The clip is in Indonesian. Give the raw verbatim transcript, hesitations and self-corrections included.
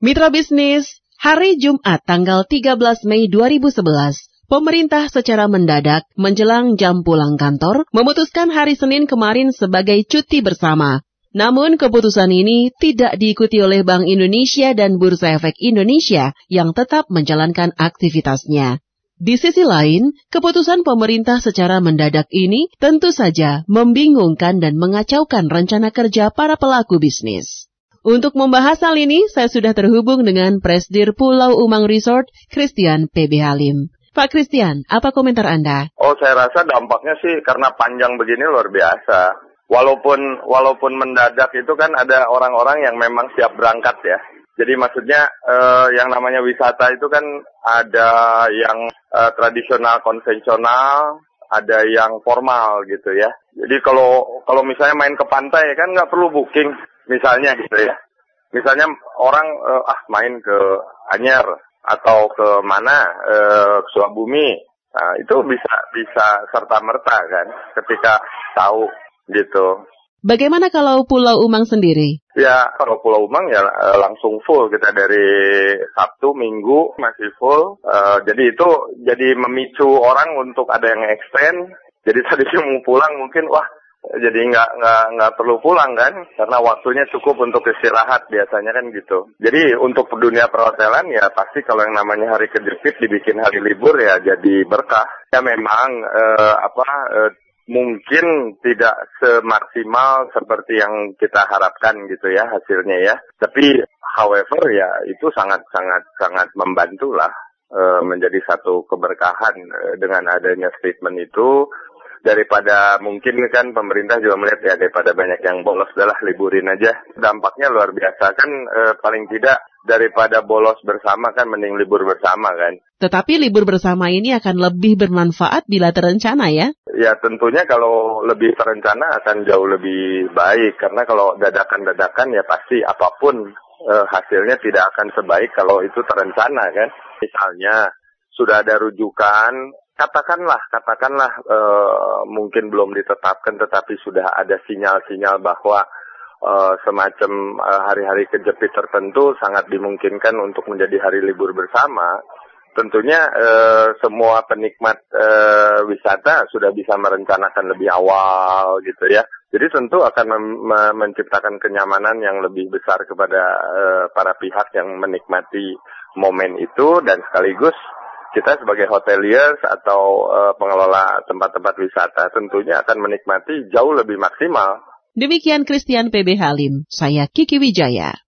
Mitra bisnis, hari Jumat tanggal tiga belas Mei dua ribu sebelas, pemerintah secara mendadak menjelang jam pulang kantor memutuskan hari Senin kemarin sebagai cuti bersama. Namun keputusan ini tidak diikuti oleh Bank Indonesia dan Bursa Efek Indonesia yang tetap menjalankan aktivitasnya. Di sisi lain, keputusan pemerintah secara mendadak ini tentu saja membingungkan dan mengacaukan rencana kerja para pelaku bisnis. Untuk membahas hal ini, saya sudah terhubung dengan Presidir Pulau Umang Resort, Christian P B Halim. Pak Christian, apa komentar Anda? Oh, saya rasa dampaknya sih karena panjang begini luar biasa. Walaupun walaupun mendadak itu kan ada orang-orang yang memang siap berangkat ya. Jadi maksudnya eh, yang namanya wisata itu kan ada yang eh, tradisional konvensional, ada yang formal gitu ya. Jadi kalau kalau misalnya main ke pantai kan nggak perlu booking. Misalnya gitu ya, misalnya orang uh, ah main ke Anyer atau ke mana, uh, ke Sukabumi, nah, itu bisa bisa serta merta kan, ketika tahu gitu. Bagaimana kalau Pulau Umang sendiri? Ya kalau Pulau Umang ya uh, langsung full kita dari Sabtu, Minggu masih full. Uh, jadi itu jadi memicu orang untuk ada yang extend. Jadi tadi mau pulang mungkin wah. Jadi nggak nggak nggak perlu pulang kan, karena waktunya cukup untuk istirahat biasanya kan gitu. Jadi untuk dunia perhotelan ya pasti kalau yang namanya hari kejepit dibikin hari libur ya jadi berkah. Ya memang eh, apa eh, mungkin tidak semaksimal seperti yang kita harapkan gitu ya hasilnya ya. Tapi however ya itu sangat sangat sangat membantu lah eh, menjadi satu keberkahan eh, dengan adanya statement itu. Daripada mungkin kan pemerintah juga melihat ya daripada banyak yang bolos adalah liburin aja. Dampaknya luar biasa kan e, paling tidak daripada bolos bersama kan mending libur bersama kan. Tetapi libur bersama ini akan lebih bermanfaat bila terencana ya? Ya tentunya kalau lebih terencana akan jauh lebih baik. Karena kalau dadakan-dadakan ya pasti apapun e, hasilnya tidak akan sebaik kalau itu terencana kan. Misalnya sudah ada rujukan. Katakanlah, katakanlah e, mungkin belum ditetapkan tetapi sudah ada sinyal-sinyal bahwa e, semacam e, hari-hari kejepit tertentu sangat dimungkinkan untuk menjadi hari libur bersama. Tentunya e, semua penikmat e, wisata sudah bisa merencanakan lebih awal gitu ya. Jadi tentu akan mem- menciptakan kenyamanan yang lebih besar kepada e, para pihak yang menikmati momen itu dan sekaligus kita sebagai hoteliers atau uh, pengelola tempat-tempat wisata tentunya akan menikmati jauh lebih maksimal. Demikian Christian P B Halim, saya Kiki Wijaya.